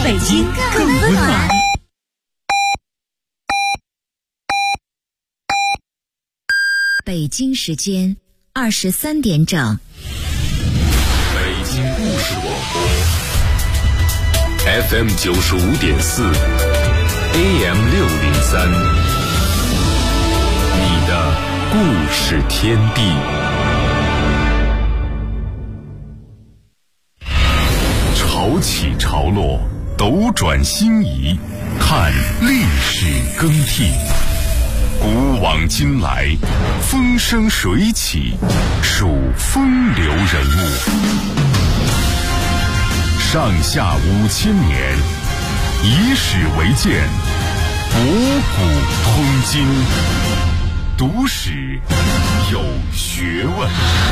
北京更温暖。 北京时间23点整。 北京故事广播 FM 95.4 AM 603，你的故事天地。潮起潮落，斗转星移，看历史更替。古往今来，风生水起，数风流人物。上下5000年，以史为鉴，博古通今，读史有学问。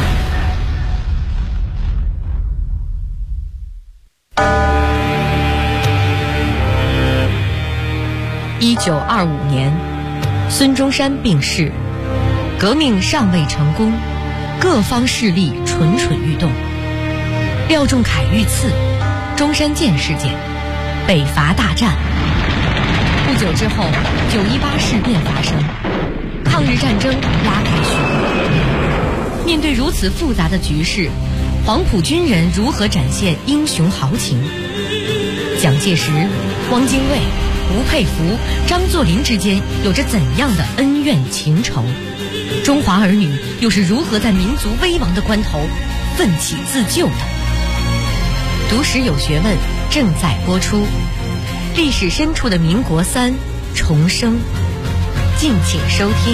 1925年，孙中山病逝，革命尚未成功，各方势力蠢蠢欲动。廖仲恺遇刺，中山舰事件，北伐大战。不久之后，918事变发生，抗日战争拉开序幕。面对如此复杂的局势，黄埔军人如何展现英雄豪情？蒋介石、汪精卫、吴佩孚、张作霖之间有着怎样的恩怨情仇？中华儿女又是如何在民族危亡的关头奋起自救的？读史有学问正在播出，历史深处的民国3重生，敬请收听。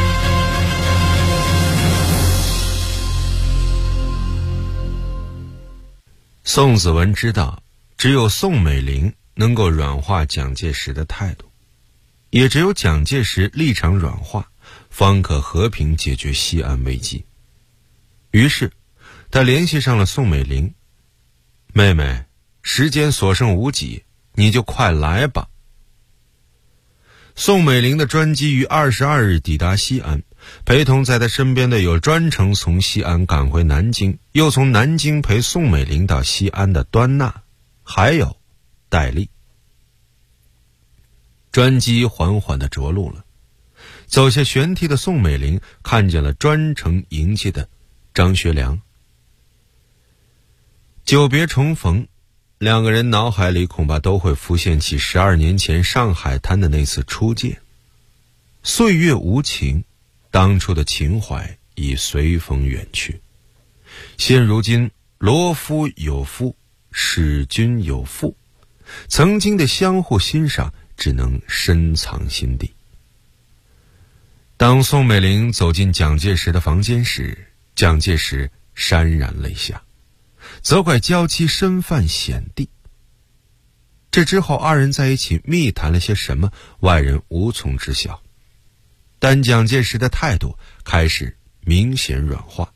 宋子文知道，只有宋美龄能够软化蒋介石的态度，也只有蒋介石立场软化，方可和平解决西安危机。于是他联系上了宋美龄，妹妹，时间所剩无几，你就快来吧。宋美龄的专机于22日抵达西安，陪同在他身边的有专程从西安赶回南京，又从南京陪宋美龄到西安的端纳，还有戴笠。专机缓缓地着陆了，走下舷梯的宋美龄看见了专程迎接的张学良。久别重逢，两个人脑海里恐怕都会浮现起12年前上海滩的那次初见。岁月无情，当初的情怀已随风远去。现如今罗夫有夫，使君有妇，曾经的相互欣赏只能深藏心底。当宋美龄走进蒋介石的房间时，蒋介石潸然泪下，责怪娇妻身犯险地。这之后二人在一起密谈了些什么，外人无从知晓。但蒋介石的态度开始明显软化。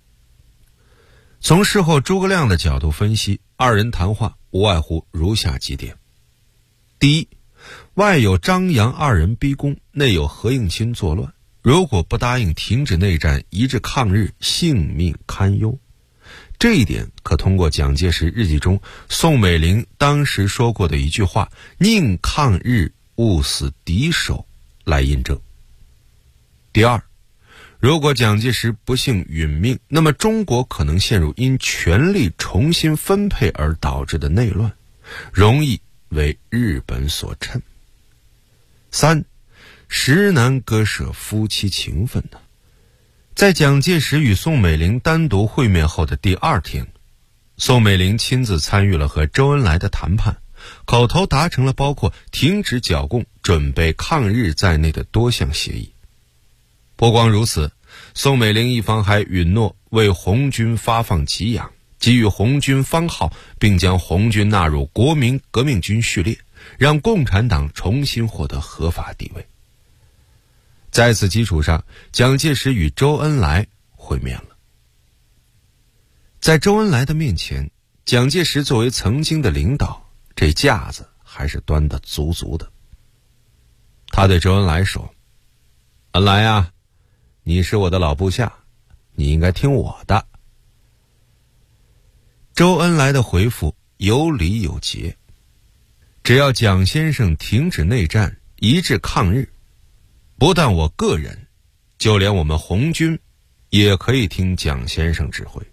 从事后诸葛亮的角度分析，二人谈话无外乎如下几点：第一，外有张杨二人逼宫，内有何应钦作乱，如果不答应停止内战，一致抗日，性命堪忧。这一点可通过蒋介石日记中宋美龄当时说过的一句话“宁抗日，勿死敌手”来印证。第二，如果蒋介石不幸殒命，那么中国可能陷入因权力重新分配而导致的内乱，容易为日本所趁。三，实难割舍夫妻情分呢。在蒋介石与宋美龄单独会面后的第2天，宋美龄亲自参与了和周恩来的谈判，口头达成了包括停止剿共、准备抗日在内的多项协议。不光如此，宋美龄一方还允诺为红军发放给养，给予红军番号，并将红军纳入国民革命军序列，让共产党重新获得合法地位。在此基础上，蒋介石与周恩来会面了。在周恩来的面前，蒋介石作为曾经的领导，这架子还是端得足足的。他对周恩来说：“恩来啊，你是我的老部下，你应该听我的。”周恩来的回复有理有节：“ 只要蒋先生停止内战，一致抗日，不但我个人，就连我们红军也可以听蒋先生指挥。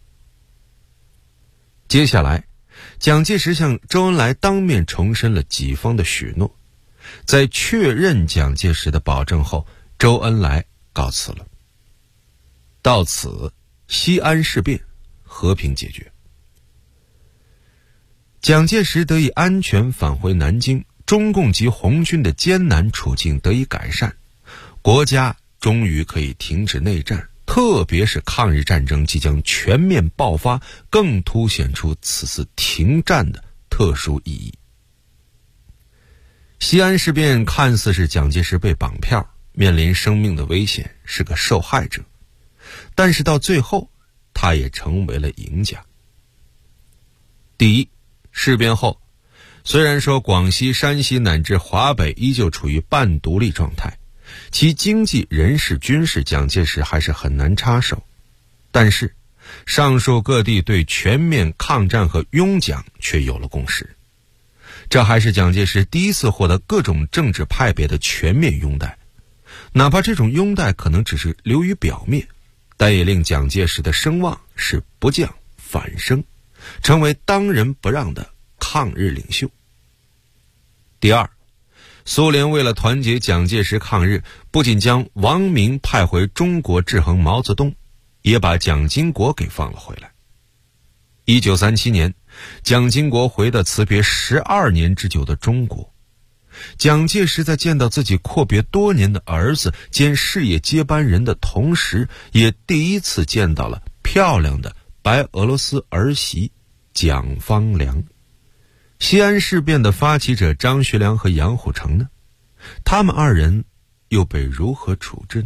接下来，蒋介石向周恩来当面重申了己方的许诺，在确认蒋介石的保证后，周恩来告辞了。到此，西安事变和平解决。蒋介石得以安全返回南京，中共及红军的艰难处境得以改善，国家终于可以停止内战，特别是抗日战争即将全面爆发，更凸显出此次停战的特殊意义。西安事变看似是蒋介石被绑票，面临生命的危险，是个受害者，但是到最后他也成为了赢家。第一，事变后，虽然说广西、山西乃至华北依旧处于半独立状态，其经济、人事、军事蒋介石还是很难插手，但是上述各地对全面抗战和拥蒋却有了共识，这还是蒋介石第一次获得各种政治派别的全面拥戴，哪怕这种拥戴可能只是流于表面，但也令蒋介石的声望是不降反升，成为当仁不让的抗日领袖。第二，苏联为了团结蒋介石抗日，不仅将王明派回中国制衡毛泽东，也把蒋经国给放了回来。1937年，蒋经国回到辞别12年之久的中国，蒋介石在见到自己阔别多年的儿子兼事业接班人的同时，也第一次见到了漂亮的白俄罗斯儿媳蒋方良。西安事变的发起者张学良和杨虎城呢？他们二人又被如何处置呢？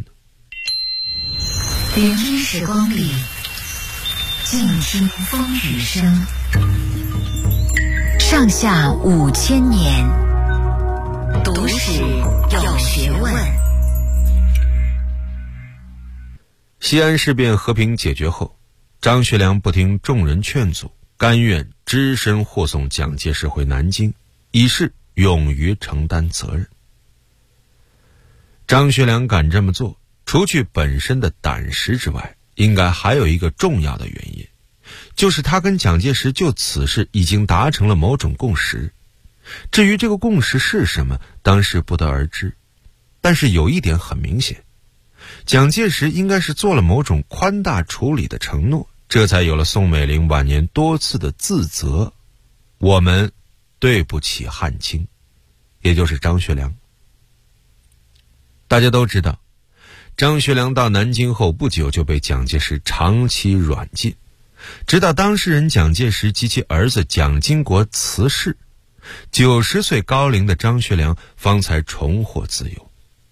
聆听时光里，静听风雨声。上下5000年，读史有学问。 西安事变和平解决后，张学良不听众人劝阻，甘愿只身护送蒋介石回南京，以示勇于承担责任。张学良敢这么做，除去本身的胆识之外，应该还有一个重要的原因，就是他跟蒋介石就此事已经达成了某种共识。至于这个共识是什么，当时不得而知。但是有一点很明显，蒋介石应该是做了某种宽大处理的承诺，这才有了宋美龄晚年多次的自责，我们对不起汉卿，也就是张学良。大家都知道，张学良到南京后不久就被蒋介石长期软禁，直到当事人蒋介石及其儿子蒋经国辞世，90岁高龄的张学良方才重获自由。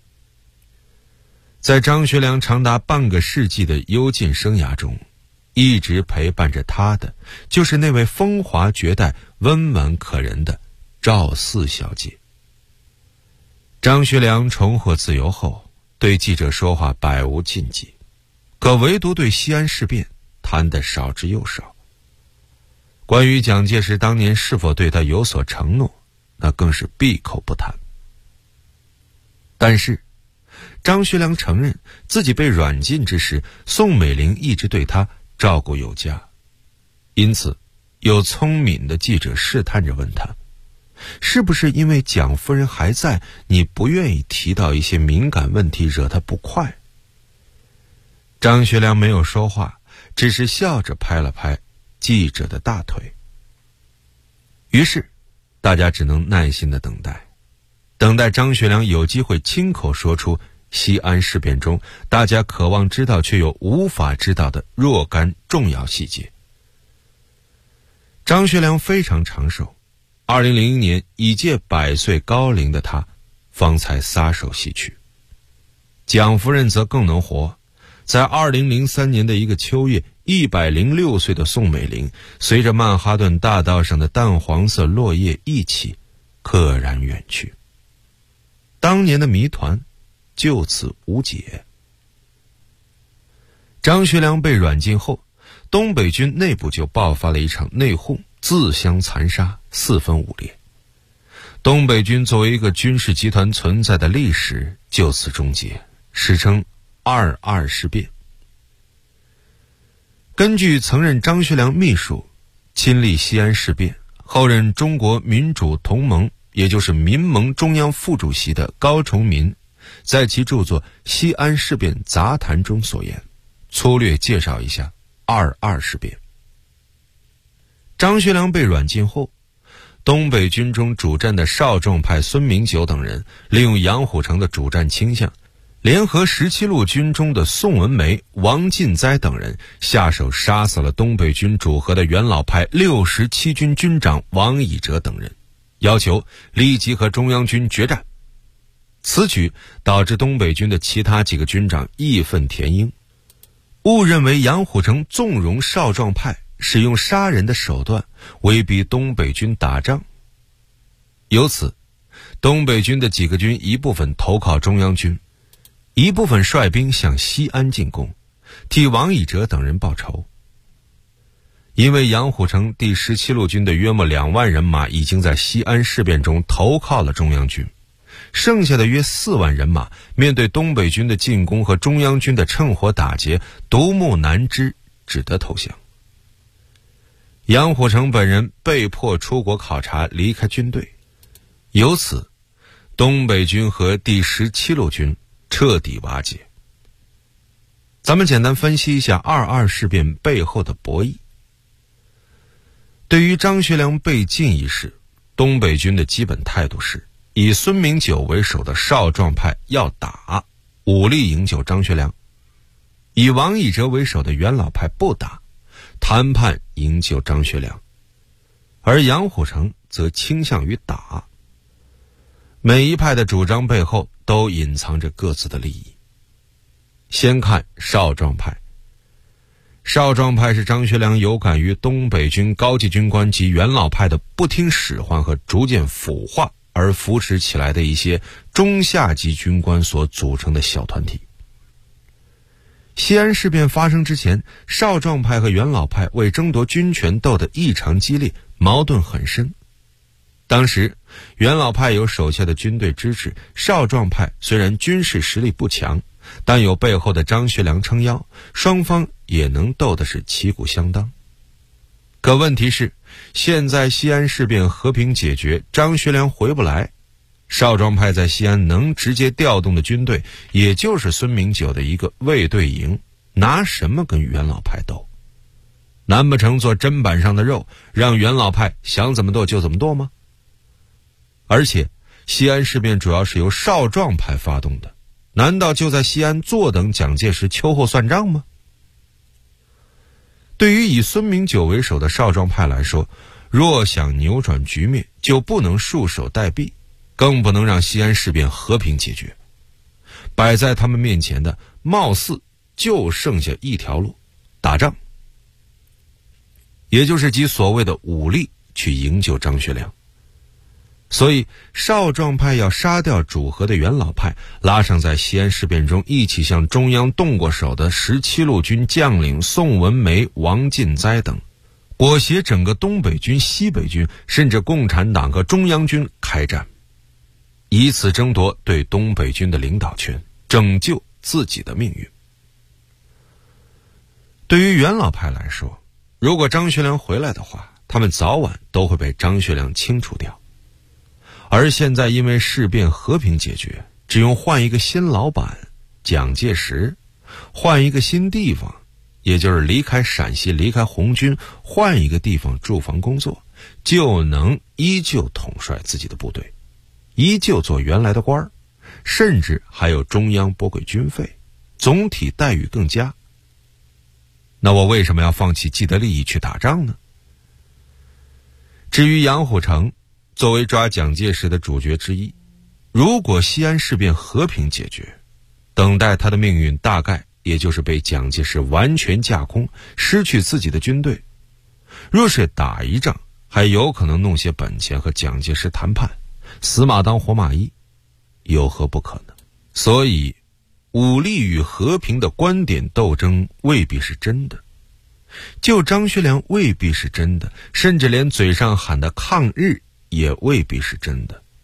在张学良长达半个世纪的幽禁生涯中，一直陪伴着他的就是那位风华绝代、温婉可人的赵四小姐。张学良重获自由后，对记者说话百无禁忌，可唯独对西安事变谈得少之又少。关于蒋介石当年是否对他有所承诺，那更是闭口不谈。但是张学良承认自己被软禁之时，宋美龄一直对他照顾有加，因此有聪明的记者试探着问他，是不是因为蒋夫人还在，你不愿意提到一些敏感问题，惹她不快？张学良没有说话，只是笑着拍了拍记者的大腿。于是大家只能耐心地等待张学良有机会亲口说出西安事变中大家渴望知道却又无法知道的若干重要细节。张学良非常长寿，2001年已届100岁高龄的他方才撒手西去。蒋夫人则更能活，在2003年的一个秋夜，106岁的宋美龄随着曼哈顿大道上的淡黄色落叶一起溘然远去。当年的谜团就此无解。张学良被软禁后，东北军内部就爆发了一场内讧，自相残杀，四分五裂。 东北军作为一个军事集团存在的历史就此终结，史称22事变。根据曾任张学良秘书、亲历西安事变，后任中国民主同盟也就是民盟中央副主席的高崇民在其著作《西安事变杂谈》中所言，粗略介绍一下22事变。张学良被软禁后，东北军中主战的少壮派孙明九等人利用杨虎城的主战倾向，联合17路军中的宋文梅、王进哉等人下手杀死了东北军主和的元老派67军军长王以哲等人，要求立即和中央军决战。此举导致东北军的其他几个军长义愤填膺，误认为杨虎城纵容少壮派使用杀人的手段威逼东北军打仗。由此，东北军的几个军一部分投靠中央军，一部分率兵向西安进攻，替王以哲等人报仇。因为杨虎城第17路军的约莫2万人马已经在西安事变中投靠了中央军，剩下的约4万人马面对东北军的进攻和中央军的趁火打劫，独木难支，只得投降。杨虎城本人被迫出国考察，离开军队，由此东北军和第17路军彻底瓦解。咱们简单分析一下22事变背后的博弈。对于张学良被禁一事，东北军的基本态度是以孙明九为首的少壮派要打，武力营救张学良；以王以哲为首的元老派不打，谈判营救张学良。而杨虎城则倾向于打。每一派的主张背后都隐藏着各自的利益。先看少壮派。少壮派是张学良有感于东北军高级军官及元老派的不听使唤和逐渐腐化而扶持起来的一些中下级军官所组成的小团体。西安事变发生之前，少壮派和元老派为争夺军权斗得异常激烈，矛盾很深。当时元老派有手下的军队支持，少壮派虽然军事实力不强，但有背后的张学良撑腰，双方也能斗的是旗鼓相当。可问题是，现在西安事变和平解决，张学良回不来，少壮派在西安能直接调动的军队也就是孙明九的一个卫队营，拿什么跟元老派斗？难不成做砧板上的肉，让元老派想怎么剁就怎么剁吗？而且西安事变主要是由少壮派发动的，难道就在西安坐等蒋介石秋后算账吗？对于以孙明九为首的少壮派来说，若想扭转局面，就不能束手待毙，更不能让西安事变和平解决。摆在他们面前的貌似就剩下一条路，打仗，也就是集所谓的武力去营救张学良。所以少壮派要杀掉主和的元老派，拉上在西安事变中一起向中央动过手的17路军将领宋文梅、王进哉等，裹挟整个东北军、西北军，甚至共产党和中央军开战，以此争夺对东北军的领导权，拯救自己的命运。对于元老派来说，如果张学良回来的话，他们早晚都会被张学良清除掉。而现在因为事变和平解决，只用换一个新老板蒋介石，换一个新地方，也就是离开陕西，离开红军，换一个地方驻防工作，就能依旧统帅自己的部队，依旧做原来的官儿，甚至还有中央拨给军费，总体待遇更佳。那我为什么要放弃既得利益去打仗呢？至于杨虎城，作为抓蒋介石的主角之一，如果西安事变和平解决，等待他的命运大概也就是被蒋介石完全架空，失去自己的军队。若是打一仗，还有可能弄些本钱和蒋介石谈判，死马当活马医，有何不可能？所以武力与和平的观点斗争未必是真的，就张学良未必是真的，甚至连嘴上喊的抗日也未必是真的。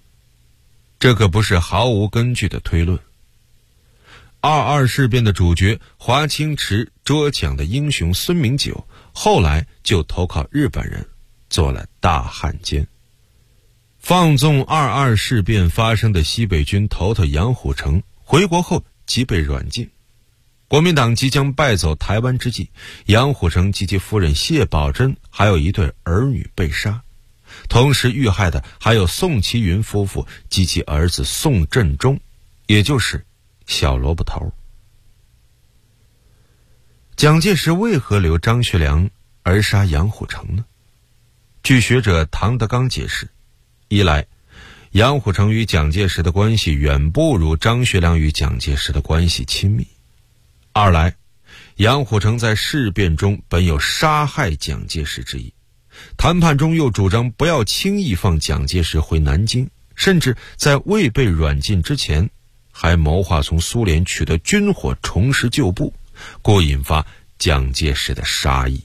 这可不是毫无根据的推论。22事变的主角华清池捉蒋的英雄孙明九，后来就投靠日本人，做了大汉奸。放纵22事变发生的西北军头头杨虎城回国后即被软禁。国民党即将败走台湾之际，杨虎城及其夫人谢宝珍还有一对儿女被杀，同时遇害的还有宋其云夫妇及其儿子宋振中，也就是小萝卜头。蒋介石为何留张学良而杀杨虎城呢？据学者唐德刚解释，一来杨虎城与蒋介石的关系远不如张学良与蒋介石的关系亲密；二来杨虎城在事变中本有杀害蒋介石之意，谈判中又主张不要轻易放蒋介石回南京，甚至在未被软禁之前还谋划从苏联取得军火重拾旧部，故引发蒋介石的杀意。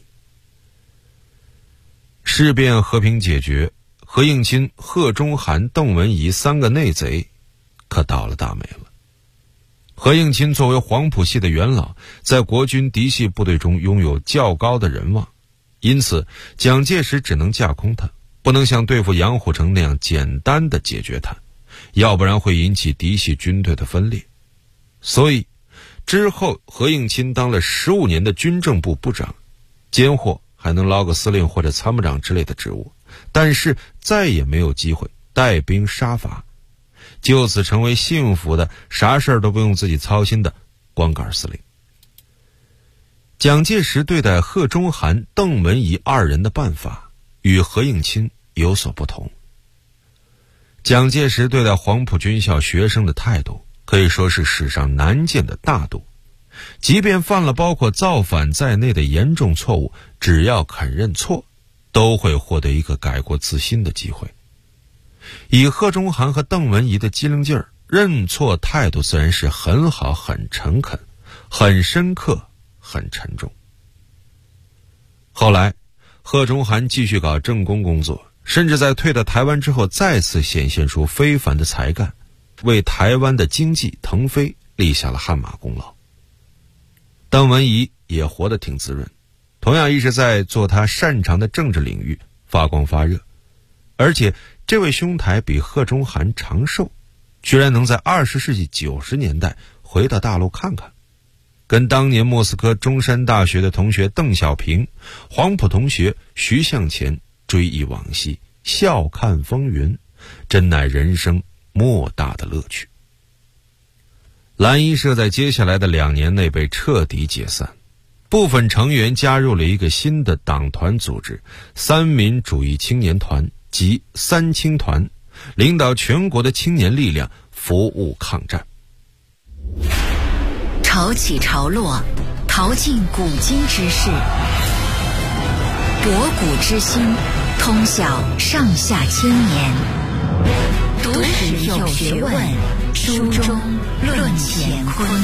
事变和平解决，何应钦、贺中涵、邓文仪三个内贼可倒了大霉了。何应钦作为黄埔系的元老，在国军嫡系部队中拥有较高的人望，因此蒋介石只能架空他，不能像对付杨虎城那样简单的解决他，要不然会引起嫡系军队的分裂。所以之后何应钦当了15年的军政部部长，间或还能捞个司令或者参谋长之类的职务，但是再也没有机会带兵杀伐，就此成为幸福的啥事儿都不用自己操心的光杆司令。蒋介石对待贺中涵、邓文仪二人的办法与何应钦有所不同。蒋介石对待黄埔军校学生的态度可以说是史上难见的大度，即便犯了包括造反在内的严重错误，只要肯认错，都会获得一个改过自新的机会。以贺中涵和邓文仪的机灵劲儿，认错态度自然是很好、很诚恳、很深刻、很沉重。后来贺中涵继续搞政工工作，甚至在退到台湾之后再次显现出非凡的才干，为台湾的经济腾飞立下了汗马功劳。邓文仪也活得挺滋润，同样一直在做他擅长的政治领域发光发热，而且这位兄台比贺中涵长寿，居然能在20世纪90年代回到大陆看看，跟当年莫斯科中山大学的同学邓小平、黄埔同学徐向前追忆往昔，笑看风云，真乃人生莫大的乐趣。蓝衣社在接下来的2年内被彻底解散，部分成员加入了一个新的党团组织——三民主义青年团及三青团，领导全国的青年力量服务抗战。 潮起潮落，淘尽古今之事，博古知新，通晓上下千年。读史有学问，书中论乾坤。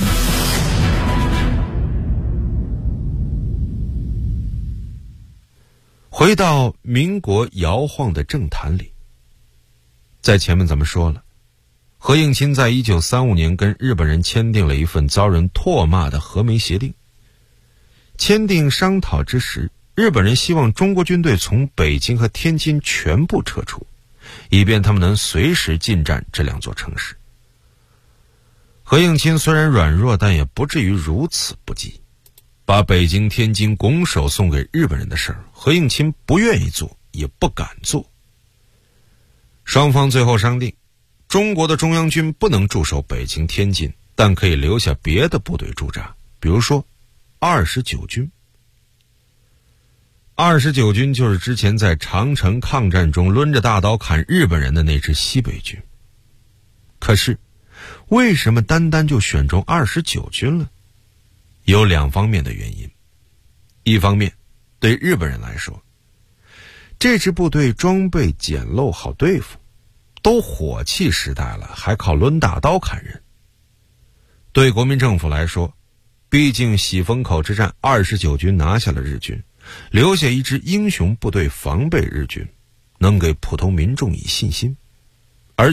回到民国摇晃的政坛里，在前面咱们说了，何应钦在1935年跟日本人签订了一份遭人唾骂的和美协定。签订商讨之时，日本人希望中国军队从北京和天津全部撤出，以便他们能随时进占这2座城市。何应钦虽然软弱，但也不至于如此不济。把北京、天津拱手送给日本人的事儿，何应钦不愿意做，也不敢做。双方最后商定，中国的中央军不能驻守北京、天津，但可以留下别的部队驻扎，比如说29军。29军就是之前在长城抗战中抡着大刀砍日本人的那支西北军。可是为什么单单就选中29军了？有2方面的原因。一方面，对日本人来说，这支部队装备简陋好对付，都火器时代了，还靠抡大刀砍人。对国民政府来说，毕竟喜峰口之战29军拿下了日军，留下一支英雄部队防备日军，能给普通民众以信心。而且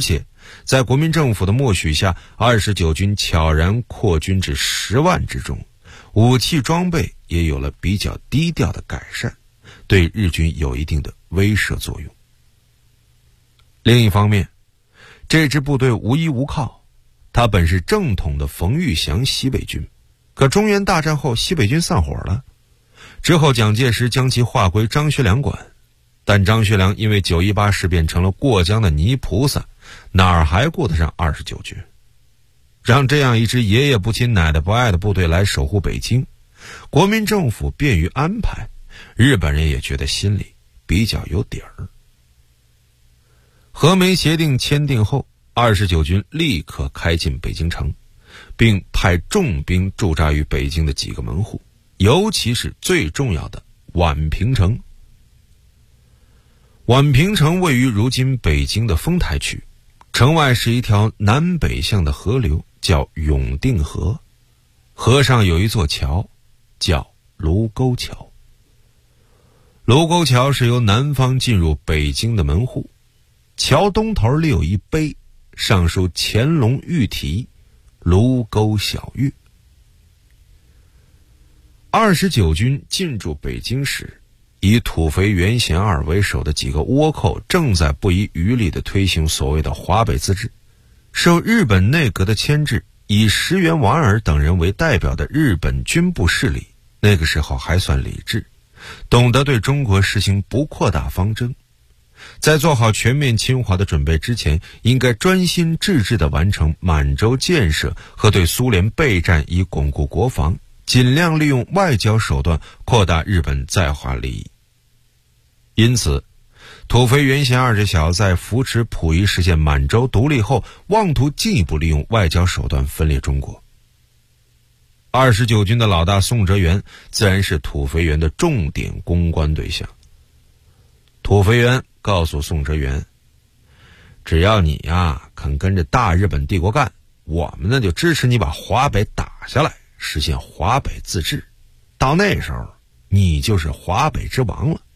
在国民政府的默许下，29军悄然扩军至10万之中，武器装备也有了比较低调的改善，对日军有一定的威慑作用。另一方面，这支部队无依无靠，它本是正统的冯玉祥西北军，可中原大战后西北军散伙了，之后蒋介石将其划归张学良管，但张学良因为918事变成了过江的泥菩萨，哪儿还顾得上29军？让这样一支爷爷不亲奶奶不爱的部队来守护北京，国民政府便于安排，日本人也觉得心里比较有底儿。和美协定签订后，29军立刻开进北京城，并派重兵驻扎于北京的几个门户，尤其是最重要的宛平城。宛平城位于如今北京的丰台区，城外是一条南北向的河流，叫永定河，河上有一座桥，叫卢沟桥。卢沟桥是由南方进入北京的门户，桥东头立有一碑，上书乾隆御题卢沟晓玉。29军进驻北京时，以土肥原贤二为首的几个倭寇正在不遗余力地推行所谓的华北自治。受日本内阁的牵制，以石原莞尔等人为代表的日本军部势力，那个时候还算理智，懂得对中国实行不扩大方针。在做好全面侵华的准备之前，应该专心致志地完成满洲建设和对苏联备战，以巩固国防，尽量利用外交手段扩大日本在华利益。因此，土肥原贤二这小子在扶持溥仪实现满洲独立后，妄图进一步利用外交手段分裂中国。29军的老大宋哲元自然是土肥原的重点攻关对象。土肥原告诉宋哲元，只要你肯跟着大日本帝国干，我们呢就支持你把华北打下来，实现华北自治，到那时候你就是华北之王了。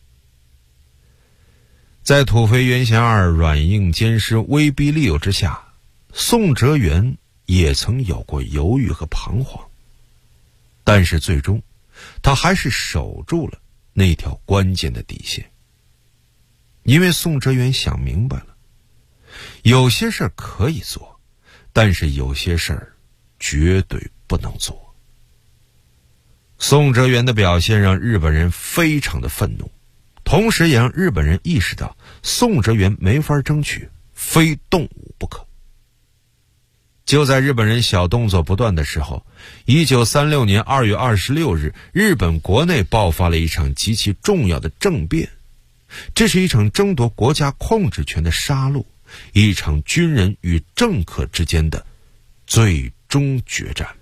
在土肥原贤二软硬兼施、威逼利诱之下，宋哲元也曾有过犹豫和彷徨，但是最终他还是守住了那条关键的底线。因为宋哲元想明白了，有些事儿可以做，但是有些事儿绝对不能做。宋哲元的表现让日本人非常的愤怒，同时也让日本人意识到宋哲元没法争取，非动武不可。就在日本人小动作不断的时候，1936年2月26日，日本国内爆发了一场极其重要的政变。这是一场争夺国家控制权的杀戮，一场军人与政客之间的最终决战。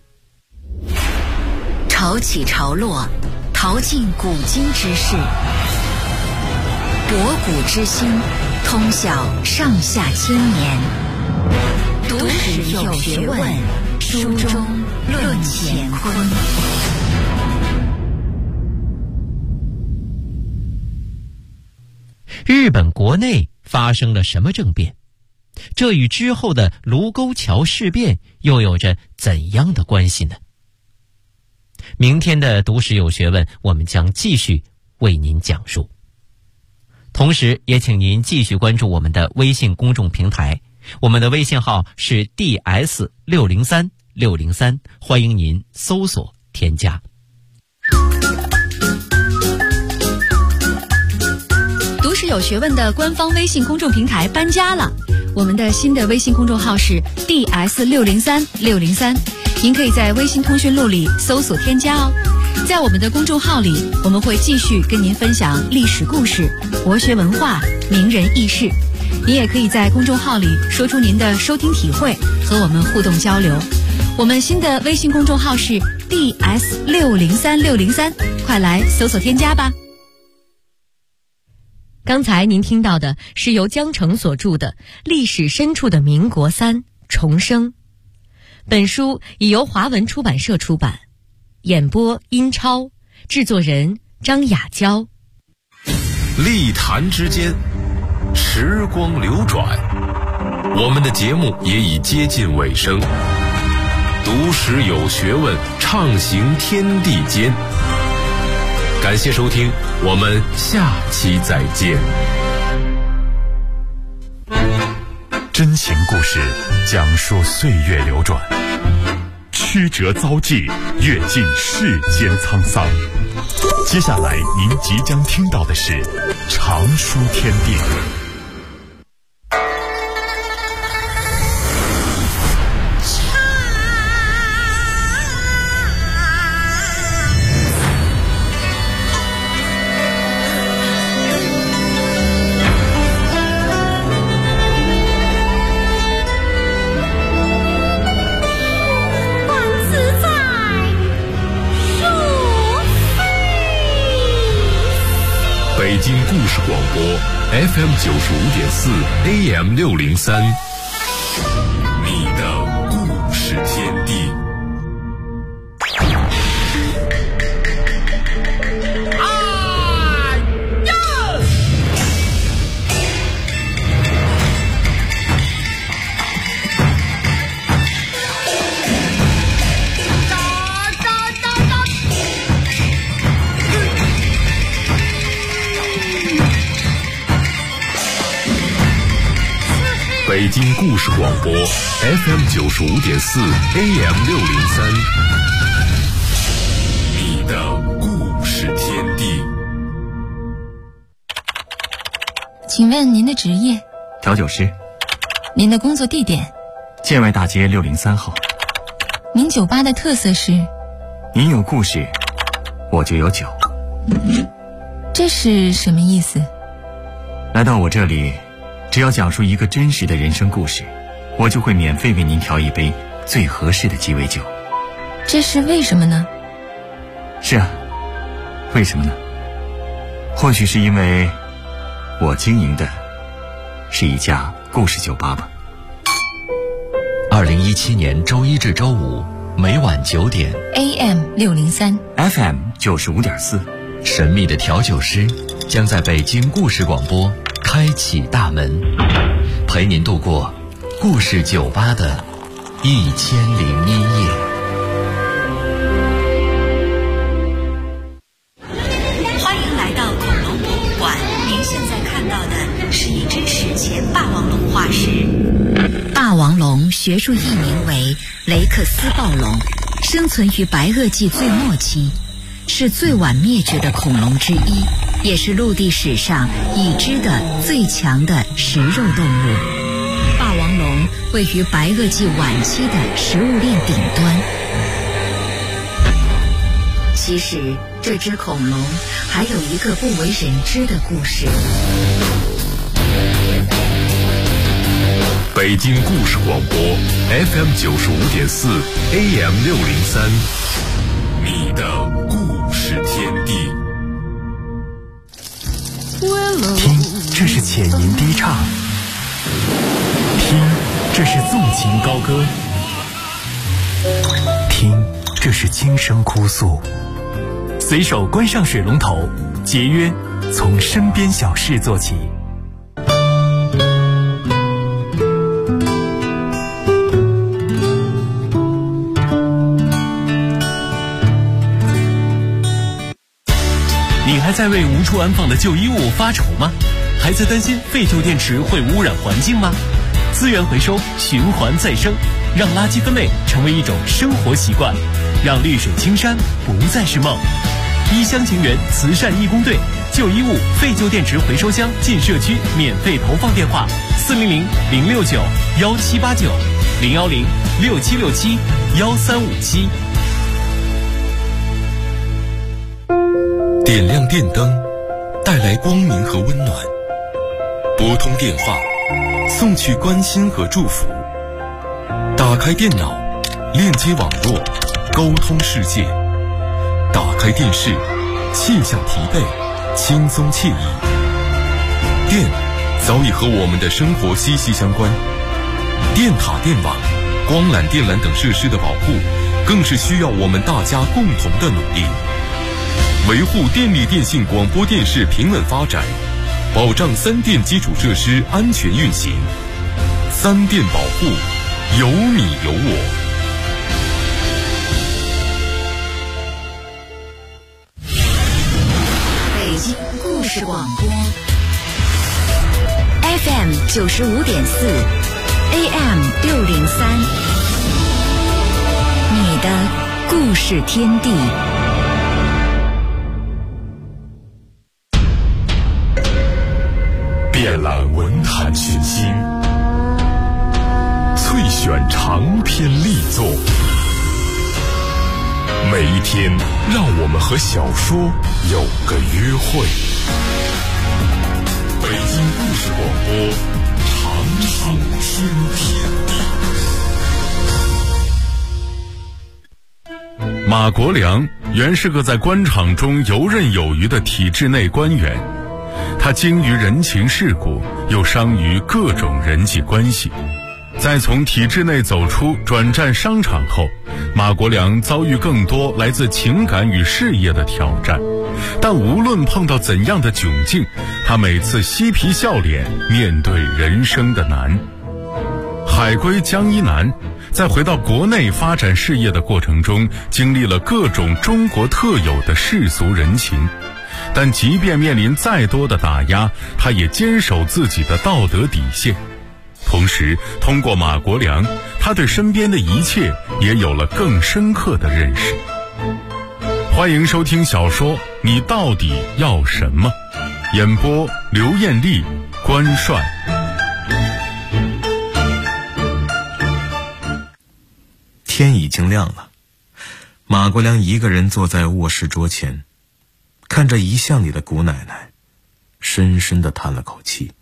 潮起潮落，淘尽古今之事，博古之今，通晓上下千年。读史有学问，书中论乾坤。 日本国内发生了什么政变？这与之后的卢沟桥事变又有着怎样的关系呢？明天的读史有学问，我们将继续为您讲述。同时也请您继续关注我们的微信公众平台，我们的微信号是 DS603603，欢迎您搜索添加。 读史有学问的官方微信公众平台搬家了，我们的新的微信公众号是 DS603603，您可以在微信通讯录里搜索添加哦。在我们的公众号里，我们会继续跟您分享历史故事、国学文化、名人轶事。您也可以在公众号里说出您的收听体会，和我们互动交流。我们新的微信公众号是 DS603603，快来搜索添加吧。 刚才您听到的是由江澄所著的《历史深处的民国三重生》，本书已由华文出版社出版，演播殷超，制作人张雅娇。 历坛之间，时光流转， 我们的节目也已接近尾声。读史有学问，畅行天地间。感谢收听，我们下期再见。 真情故事讲述岁月流转，曲折遭际，阅尽世间沧桑。接下来您即将听到的是常书天地。 北京故事广播 FM 95.4 AM 603，你的故事天地。北京故事广播 FM 95.4 AM 603，你的故事天地。 请问您的职业？ 调酒师。 您的工作地点？ 建外大街603号。 您酒吧的特色是？ 您有故事，我就有酒。 这是什么意思？ 来到我这里，只要讲述一个真实的人生故事，我就会免费为您调一杯最合适的鸡尾酒。 这是为什么呢？ 是啊，为什么呢？或许是因为我经营的是一家故事酒吧吧。 2017年周一至周五每晚9点 AM 603 FM 95.4， 神秘的调酒师将在北京故事广播开启大门，陪您度过故事酒吧的1001夜。 欢迎来到恐龙博物馆，您现在看到的是一只史前霸王龙化石。霸王龙学术译名为雷克斯暴龙，生存于白垩纪最末期，是最晚灭绝的恐龙之一，也是陆地史上已知的最强的食肉动物。霸王龙位于白垩纪晚期的食物链顶端。其实这只恐龙还有一个不为人知的故事。 北京故事广播 FM 95.4 AM 603，你的故事天地。 听，这是浅吟低唱；听，这是纵情高歌；听，这是轻声哭诉。随手关上水龙头，节约，从身边小事做起。 你还在为无处安放的旧衣物发愁吗？还在担心废旧电池会污染环境吗？资源回收，循环再生，让垃圾分类成为一种生活习惯，让绿水青山不再是梦。一厢情愿慈善义工队，旧衣物、废旧电池回收箱进社区免费投放电话：400-069-1789，010-6767-1357。 点亮电灯，带来光明和温暖；拨通电话，送去关心和祝福；打开电脑，链接网络，沟通世界；打开电视，卸下疲惫，轻松惬意。电早已和我们的生活息息相关，电塔、电网、光缆、电缆等设施的保护，更是需要我们大家共同的努力。维护电力电信广播电视平稳发展，保障3电基础设施安全运行。 三电保护，有你有我。 北京故事广播 FM 95.4 AM 603，你的故事天地。 遍览文坛群星，萃选长篇力作，每一天让我们和小说有个约会。北京故事广播，长长听天地。马国良原是个在官场中游刃有余的体制内官员，他精于人情世故，又商于各种人际关系。在从体制内走出转战商场后，马国良遭遇更多来自情感与事业的挑战，但无论碰到怎样的窘境，他每次嬉皮笑脸面对人生的难。海归江一南在回到国内发展事业的过程中，经历了各种中国特有的世俗人情，但即便面临再多的打压，他也坚守自己的道德底线。同时，通过马国良，他对身边的一切也有了更深刻的认识。欢迎收听小说《你到底要什么》，演播刘艳丽、关帅。 天已经亮了，马国良一个人坐在卧室桌前，看着遗像里的姑奶奶，深深地叹了口气。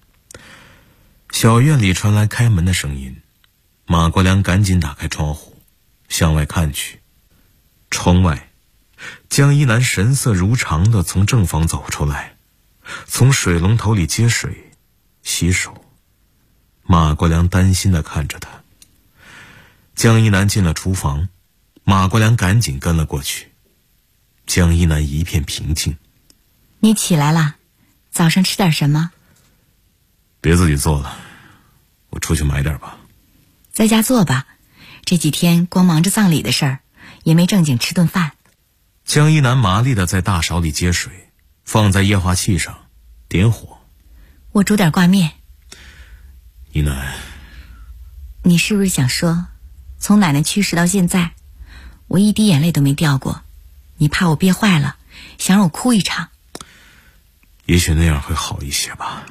小院里传来开门的声音，马国良赶紧打开窗户，向外看去。窗外，江一南神色如常地从正房走出来，从水龙头里接水洗手。马国良担心地看着他。江一南进了厨房，马国良赶紧跟了过去。江一南一片平静。 你起来了，早上吃点什么？ 别自己做了，我出去买点吧。 在家做吧，这几天光忙着葬礼的事儿，也没正经吃顿饭。 江一南麻利地在大勺里接水，放在液化器上，点火。 我煮点挂面。 一南， 你是不是想说，从奶奶去世到现在，我一滴眼泪都没掉过？你怕我憋坏了，想让我哭一场？ 也许那样会好一些吧。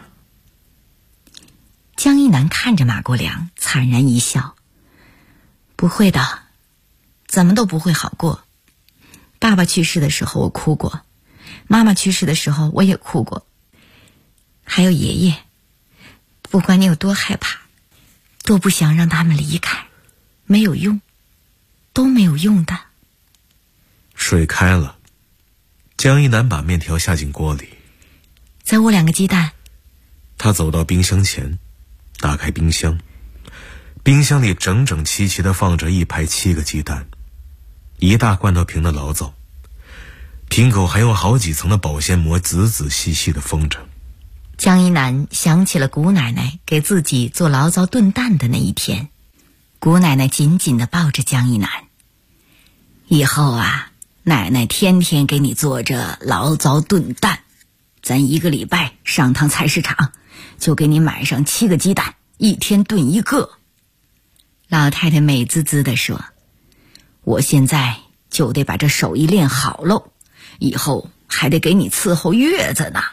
江一南看着马国良，惨然一笑。不会的，怎么都不会好过。爸爸去世的时候我哭过，妈妈去世的时候我也哭过，还有爷爷。不管你有多害怕，多不想让他们离开，没有用，都没有用的。 水开了，江一南把面条下进锅里， 再窝2个鸡蛋。 他走到冰箱前，打开冰箱，冰箱里整整齐齐地放着1排7个鸡蛋，1大罐头瓶的醪糟，瓶口还用好几层的保鲜膜仔仔细细地封着。 江一南想起了姑奶奶给自己做醪糟炖蛋的那一天，姑奶奶紧紧地抱着江一南。以后啊，奶奶天天给你做着醪糟炖蛋，咱1个礼拜上趟菜市场，就给你买上7个鸡蛋，1天炖1个。老太太美滋滋地说，我现在就得把这手艺练好喽，以后还得给你伺候月子呢。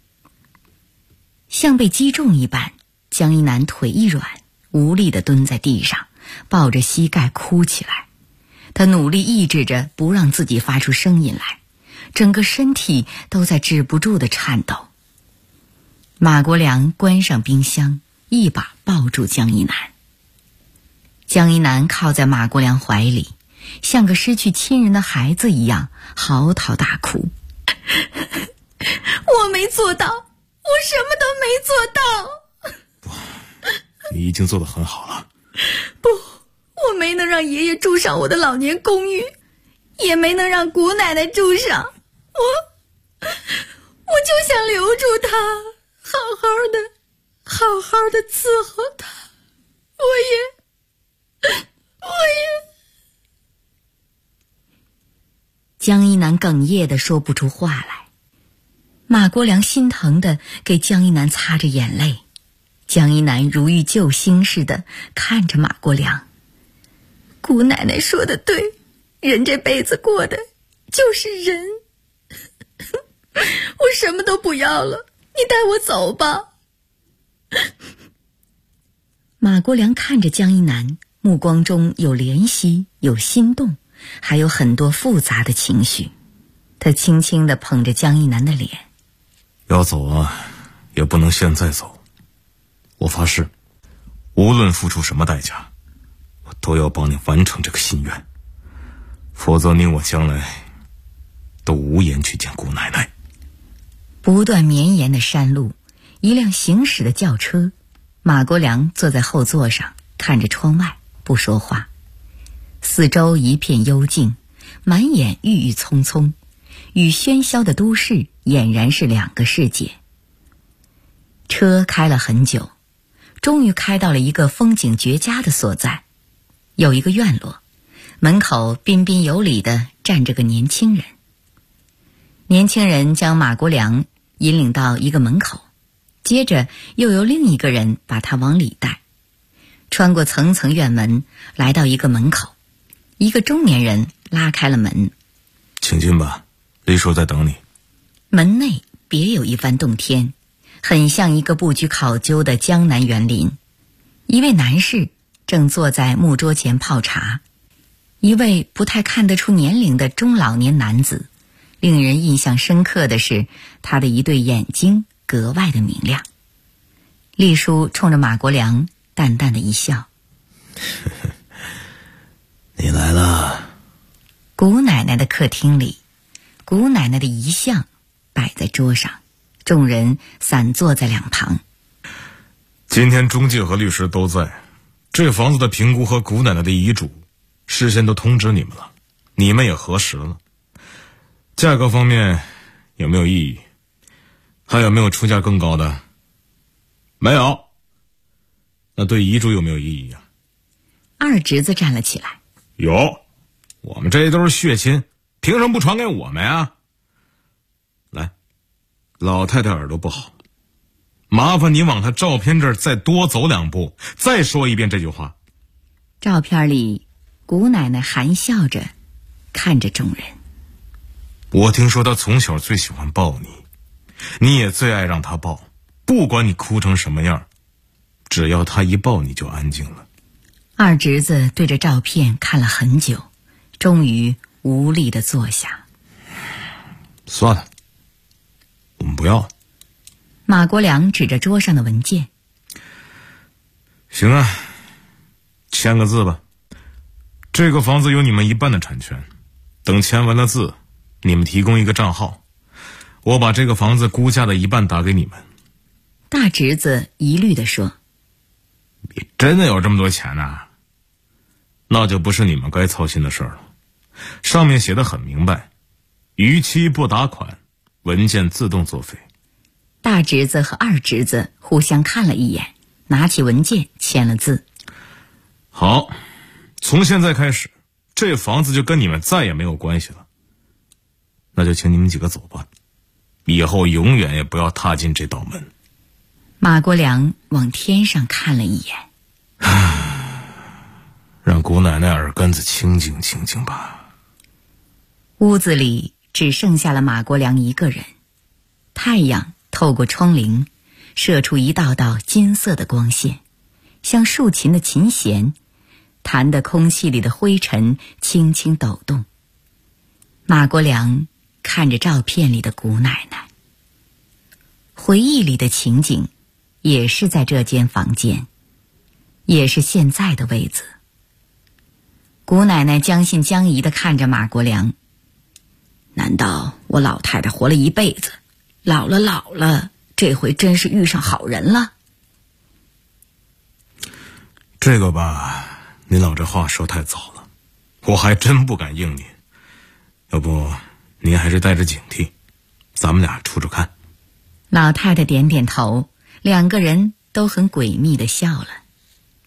像被击中一般，江一南腿一软，无力地蹲在地上，抱着膝盖哭起来。他努力抑制着不让自己发出声音来，整个身体都在止不住地颤抖。马国良关上冰箱，一把抱住江一南。江一南靠在马国良怀里，像个失去亲人的孩子一样嚎啕大哭。我没做到，我什么都没做到。 不，你已经做得很好了。 不，我没能让爷爷住上我的老年公寓，也没能让姑奶奶住上。我就想留住她，好好的伺候她。 江一南哽咽地说不出话来。马国良心疼地给江一南擦着眼泪，江一南如遇救星似的看着马国良。姑奶奶说的对，人这辈子过的就是人。我什么都不要了，你带我走吧。马国良看着江一南，目光中有怜惜，有心动，还有很多复杂的情绪。他轻轻地捧着江一南的脸。 要走啊，也不能现在走。我发誓，无论付出什么代价，我都要帮你完成这个心愿，否则你我将来都无颜去见姑奶奶。 不断绵延的山路，一辆行驶的轿车，马国良坐在后座上，看着窗外不说话。四周一片幽静，满眼郁郁葱葱，与喧嚣的都市俨然是两个世界。车开了很久，终于开到了一个风景绝佳的所在。有一个院落，门口彬彬有礼地站着个年轻人。年轻人将马国良引领到一个门口，接着又由另一个人把他往里带。穿过层层院门，来到一个门口，一个中年人拉开了门。 请进吧，李叔在等你。 门内别有一番洞天，很像一个不拘考究的江南园林。一位男士正坐在木桌前泡茶，一位不太看得出年龄的中老年男子，令人印象深刻的是他的一对眼睛格外的明亮。丽叔冲着马国良淡淡的一笑。 你来了。 姑奶奶的客厅里，姑奶奶的遗像摆在桌上，众人散坐在两旁。 今天中介和律师都在，这房子的评估和姑奶奶的遗嘱事先都通知你们了，你们也核实了。价格方面有没有异议？还有没有出价更高的？没有。那对遗嘱有没有异议啊？ 二侄子站了起来。 有，我们这些都是血亲，凭什么不传给我们啊？来，老太太耳朵不好，麻烦你往她照片这儿再多走两步，再说一遍这句话。 照片里，姑奶奶含笑着看着众人。 我听说她从小最喜欢抱你，你也最爱让她抱，不管你哭成什么样，只要她一抱你就安静了。 二侄子对着照片看了很久，终于无力地坐下。 算了，我们不要了。 马国良指着桌上的文件。 行啊，签个字吧。这个房子有你们一半的产权，等签完了字，你们提供一个账号，我把这个房子估价的一半打给你们。 大侄子疑虑地说。 你真的有这么多钱啊？那就不是你们该操心的事了。上面写得很明白，逾期不打款，文件自动作废。 大侄子和二侄子互相看了一眼，拿起文件签了字。 好，从现在开始，这房子就跟你们再也没有关系了。那就请你们几个走吧，以后永远也不要踏进这道门。 马国良往天上看了一眼。 让姑奶奶耳根子清静清静吧。 屋子里只剩下了马国良一个人。太阳透过窗棂，射出一道道金色的光线，像竖琴的琴弦，弹得空气里的灰尘轻轻抖动。马国良看着照片里的姑奶奶，回忆里的情景也是在这间房间，也是现在的位子。姑奶奶将信将疑地看着马国良。难道我老太太活了一辈子，老了，这回真是遇上好人了？ 这个吧，您老这话说太早了，我还真不敢应您。要不您还是带着警惕，咱们俩处处看。 老太太点点头，两个人都很诡秘地笑了。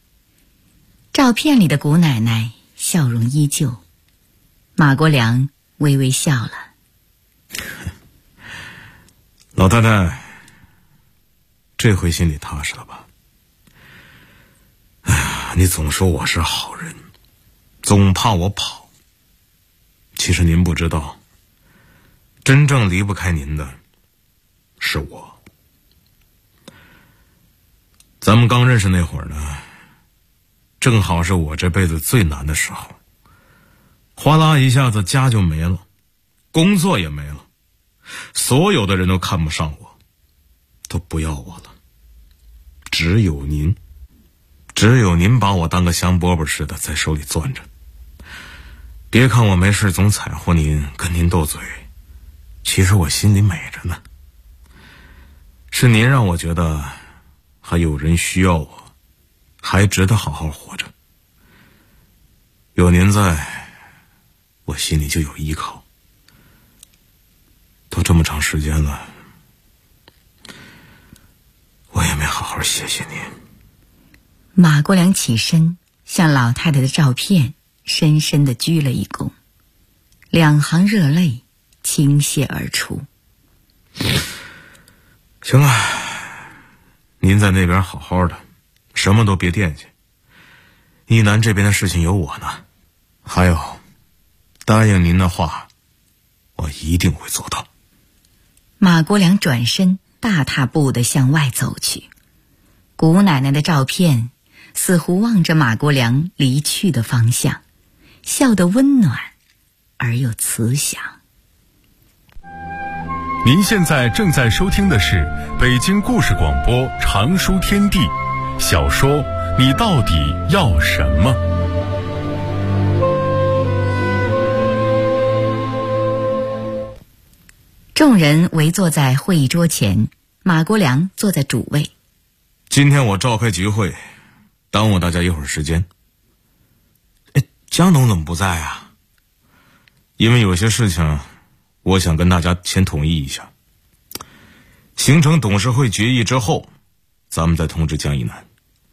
照片里的姑奶奶笑容依旧，马国良微微笑了。 老太太，这回心里踏实了吧？哎呀，你总说我是好人，总怕我跑。其实您不知道，真正离不开您的是我。咱们刚认识那会儿呢，正好是我这辈子最难的时候，哗啦一下子家就没了，工作也没了，所有的人都看不上我，都不要我了。只有您把我当个香饽饽似的在手里攥着。别看我没事总踩乎您，跟您斗嘴，其实我心里美着呢。是您让我觉得还有人需要我，还值得好好活着。有您在，我心里就有依靠。都这么长时间了，我也没好好谢谢您。 马国良起身，向老太太的照片深深地鞠了一躬，2行热泪倾泻而出。 行了，您在那边好好的，什么都别惦记。一南这边的事情有我呢，还有，答应您的话，我一定会做到。 马国良转身大踏步地向外走去，姑奶奶的照片似乎望着马国良离去的方向，笑得温暖而又慈祥。 您现在正在收听的是北京故事广播长书天地小说《你到底要什么》。 众人围坐在会议桌前，马国良坐在主位。 今天我召开集会，耽误大家一会儿时间。江董怎么不在啊？因为有些事情我想跟大家先统一一下，形成董事会决议之后，咱们再通知江一南。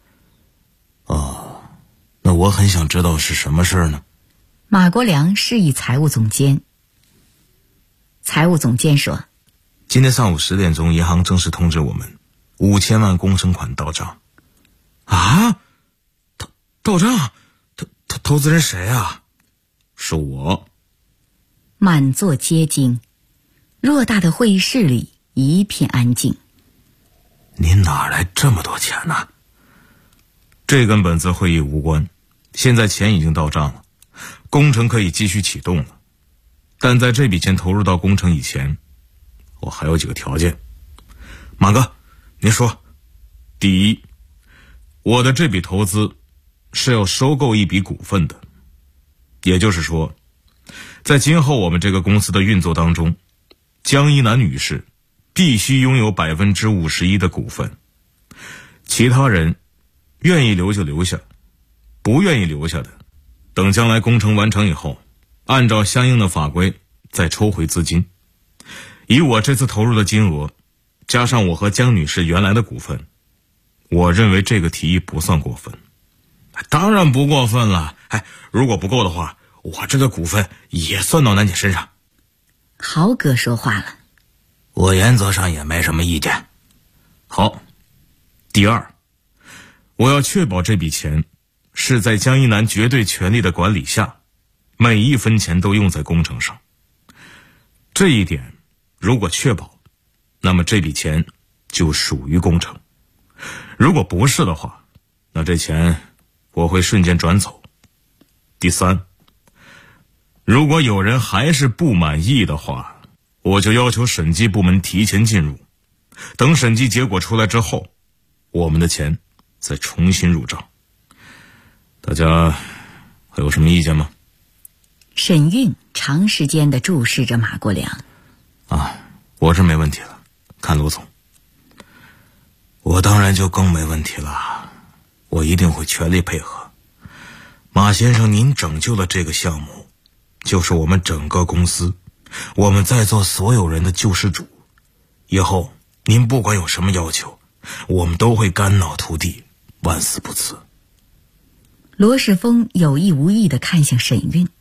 那我很想知道是什么事呢？ 马国良示意财务总监。财务总监说， 今天上午10点钟，银行正式通知我们5000万工程款到账。啊？到账？投资人谁啊？是我。 满座皆惊，偌大的会议室里一片安静。 您哪来这么多钱呢？这跟本次会议无关，现在钱已经到账了，工程可以继续启动了。但在这笔钱投入到工程以前，我还有几个条件。马哥，您说。第一，我的这笔投资是要收购一笔股份的，也就是说，在今后我们这个公司的运作当中，江一南女士必须拥有51%的股份，其他人愿意留就留下，不愿意留下的，等将来工程完成以后，按照相应的法规再抽回资金。以我这次投入的金额，加上我和江女士原来的股份，我认为这个提议不算过分。当然不过分了，如果不够的话，我这个股份也算到南姐身上。 豪哥说话了， 我原则上也没什么意见。好，第二，我要确保这笔钱是在江一南绝对权力的管理下，每一分钱都用在工程上。这一点如果确保，那么这笔钱就属于工程。如果不是的话，那这钱我会瞬间转走。第三，如果有人还是不满意的话，我就要求审计部门提前进入，等审计结果出来之后，我们的钱再重新入账。大家还有什么意见吗？ 沈运长时间地注视着马国良。 我是没问题了，看罗总。我当然就更没问题了，我一定会全力配合。马先生，您拯救的这个项目，就是我们整个公司，我们在座所有人的救世主。以后您不管有什么要求，我们都会肝脑涂地，万死不辞。 罗世峰有意无意地看向沈运，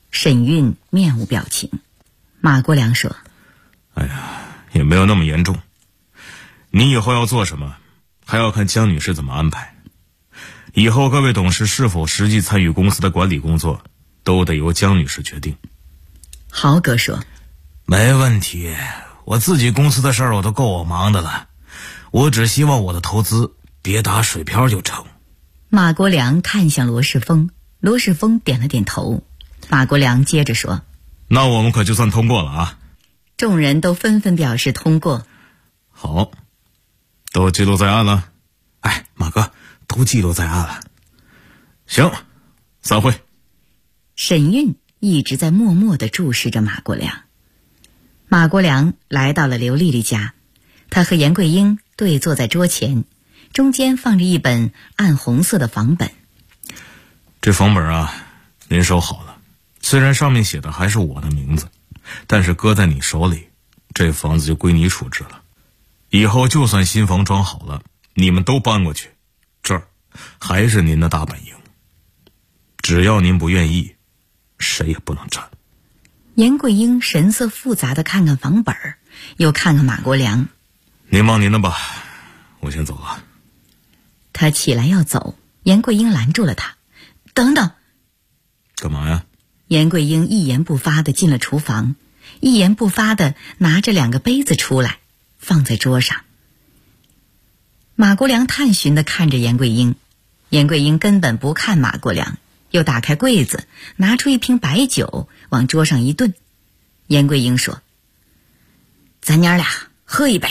沈韵面无表情。马国良说： 哎呀，也没有那么严重，你以后要做什么还要看江女士怎么安排。以后各位董事是否实际参与公司的管理工作都得由江女士决定。 豪哥说： 没问题，我自己公司的事儿我都够我忙的了，我只希望我的投资别打水漂就成。 马国良看向罗世峰，罗世峰点了点头。马国良接着说： 那我们可就算通过了啊。 众人都纷纷表示通过。 好，都记录在案了。 哎，马哥，都记录在案了。 行，散会。 沈韵一直在默默地注视着马国良。马国良来到了刘丽丽家，他和严桂英对坐在桌前，中间放着一本暗红色的房本。 这房本啊，您收好了。虽然上面写的还是我的名字，但是搁在你手里，这房子就归你处置了。以后就算新房装好了，你们都搬过去，这儿还是您的大本营。只要您不愿意，谁也不能占。 严桂英神色复杂地看看房本，又看看马国良。 您忙您的吧，我先走了。 他起来要走，严桂英拦住了他。等等。 干嘛呀？ 严桂英一言不发地进了厨房，一言不发地拿着2个杯子出来，放在桌上。马国良探寻地看着严桂英，严桂英根本不看马国良，又打开柜子，拿出一瓶白酒往桌上一顿。严桂英说：咱娘俩喝一杯。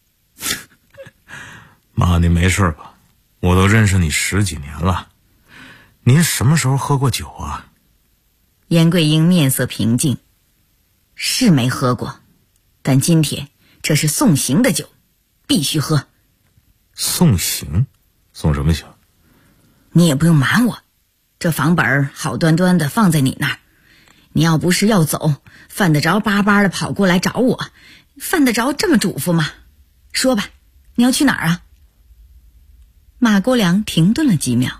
妈，您没事吧？我都认识你10几年了，您什么时候喝过酒啊？ 严桂英面色平静：是没喝过，但今天这是送行的酒，必须喝。 送行？送什么行？ 你也不用瞒我，这房本好端端的放在你那儿，你要不是要走，犯得着巴巴的跑过来找我，犯得着这么嘱咐吗？说吧，你要去哪儿啊？马国良停顿了几秒。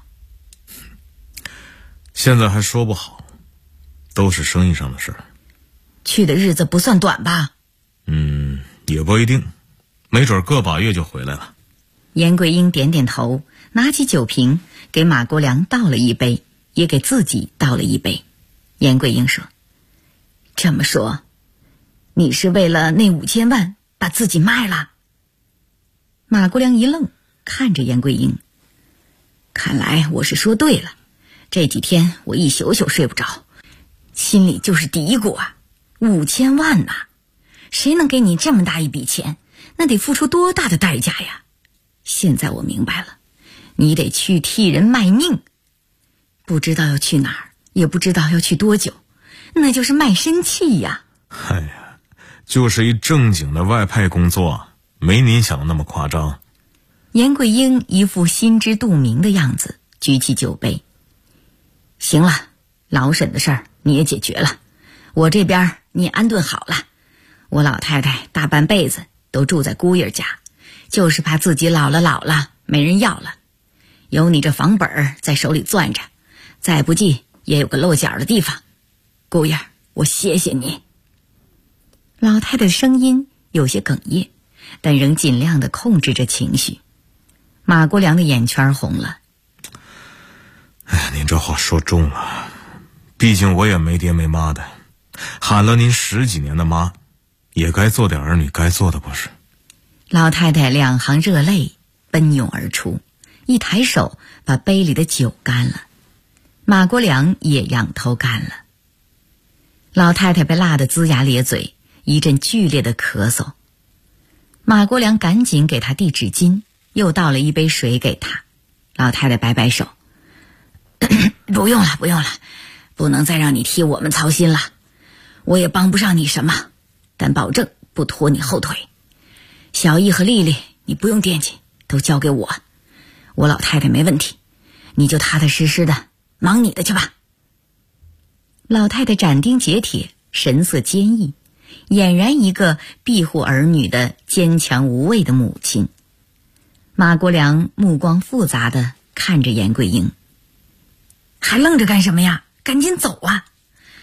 现在还说不好，都是生意上的事儿。 去的日子不算短吧？ 也不一定，没准个把月就回来了。 严桂英点点头，拿起酒瓶给马国良倒了一杯，也给自己倒了一杯。严桂英说：这么说，你是为了那5000万把自己卖了？马国良一愣，看着严桂英。看来我是说对了，这几天我一宿宿睡不着，心里就是嘀咕啊，5000万呐，谁能给你这么大一笔钱？那得付出多大的代价呀！现在我明白了，你得去替人卖命，不知道要去哪儿，也不知道要去多久，那就是卖身契呀。 哎呀，就是一正经的外派工作，没您想的那么夸张。 严桂英一副心知肚明的样子，举起酒杯。行了，老沈的事儿你也解决了，我这边你也安顿好了。我老太太大半辈子都住在姑爷家，就是怕自己老了没人要了。有你这房本在手里攥着，再不济也有个落脚的地方。姑爷，我谢谢你。老太太的声音有些哽咽，但仍尽量地控制着情绪。马国良的眼圈红了。 哎呀，您这话说重了，毕竟我也没爹没妈的，喊了您10几年的妈，也该做点儿女该做的，不是？ 老太太2行热泪奔涌而出，一抬手把杯里的酒干了。马国良也仰头干了。老太太被辣得龇牙咧嘴，一阵剧烈的咳嗽。马国良赶紧给她递纸巾，又倒了一杯水给她。老太太摆摆手：不用了，不能再让你替我们操心了，我也帮不上你什么，但保证不拖你后腿。小易和丽丽你不用惦记，都交给我，我老太太没问题，你就踏踏实实的忙你的去吧。老太太斩钉截铁，神色坚毅，俨然一个庇护儿女的坚强无畏的母亲。马国良目光复杂地看着严桂英：还愣着干什么呀？赶紧走啊！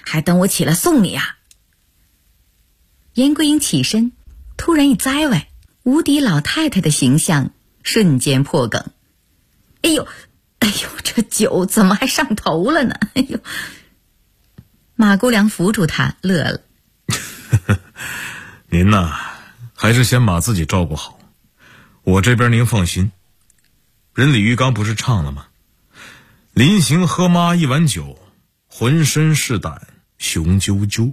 还等我起来送你啊？严桂英起身，突然一栽歪，无敌老太太的形象瞬间破梗。哎呦，这酒怎么还上头了呢？哎呦！马国良扶住他，乐了。 您呐，还是先把自己照顾好。我这边您放心。人李玉刚不是唱了吗？临行喝妈一碗酒，浑身是胆雄赳赳。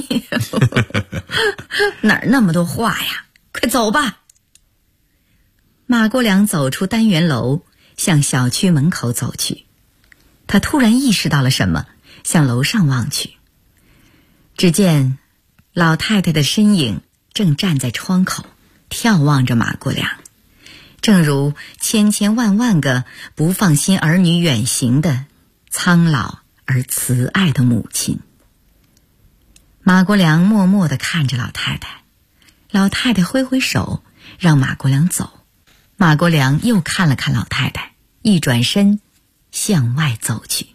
哪儿那么多话呀？快走吧。马国良走出单元楼，向小区门口走去。他突然意识到了什么，向楼上望去。只见老太太的身影正站在窗口，眺望着马国良，正如千千万万个不放心儿女远行的苍老而慈爱的母亲。马国良默默地看着老太太，老太太挥挥手让马国良走。马国良又看了看老太太，一转身向外走去。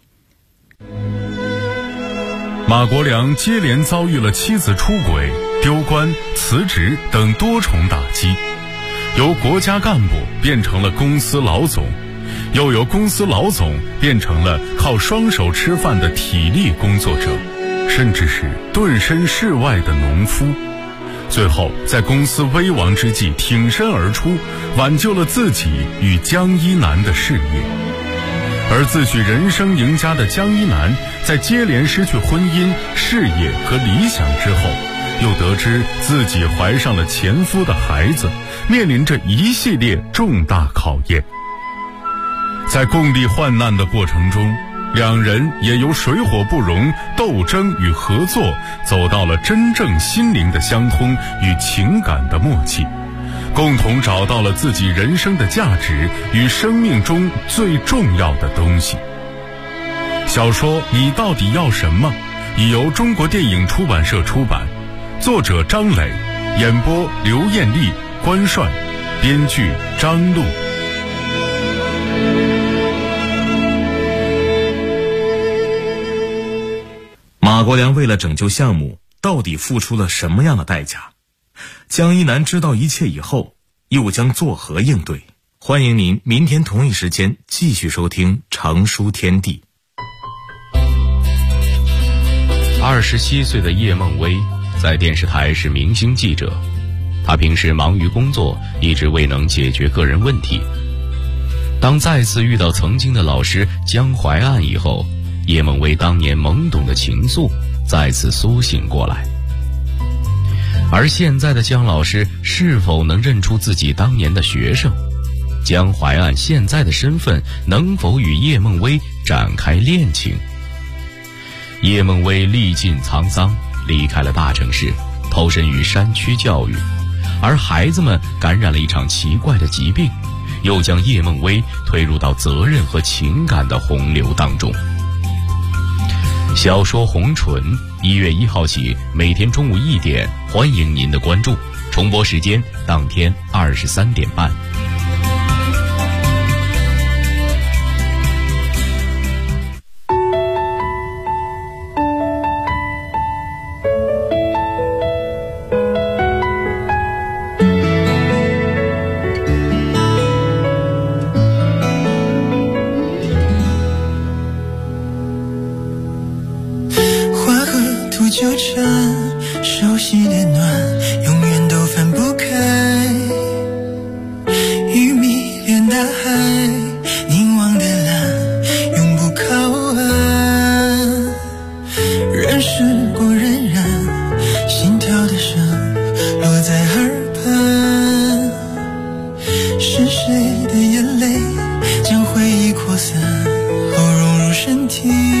马国良接连遭遇了妻子出轨、丢官、辞职等多重打击，由国家干部变成了公司老总，又由公司老总变成了靠双手吃饭的体力工作者，甚至是顿身事外的农夫。最后在公司危亡之际挺身而出，挽救了自己与江一南的事业。而自诩人生赢家的江一南，在接连失去婚姻、事业和理想之后，又得知自己怀上了前夫的孩子，面临着一系列重大考验。在共历患难的过程中，两人也由水火不容、斗争与合作，走到了真正心灵的相通与情感的默契，共同找到了自己人生的价值与生命中最重要的东西。小说《你到底要什么》已由中国电影出版社出版，作者张磊，演播刘艳丽、关帅，编剧张璐。 马国良为了拯救项目，到底付出了什么样的代价？江一南知道一切以后，又将作何应对？欢迎您明天同一时间继续收听《长书天地》。 27岁的叶梦薇在电视台是明星记者，她平时忙于工作，一直未能解决个人问题。当再次遇到曾经的老师江淮岸以后，叶梦薇当年懵懂的情愫再次苏醒过来。而现在的江老师是否能认出自己当年的学生？江淮岸现在的身份能否与叶梦薇展开恋情？叶梦薇历尽沧桑，离开了大城市，投身于山区教育，而孩子们感染了一场奇怪的疾病，又将叶梦薇推入到责任和情感的洪流当中。小说《红唇》1月1号起，每天中午1点，欢迎您的关注。重播时间当天23点半。 纠缠，熟悉的暖，永远都分不开。与迷恋大海，凝望的蓝，永不靠岸。人世过荏苒，心跳的声落在耳畔。是谁的眼泪将回忆扩散，后融入身体？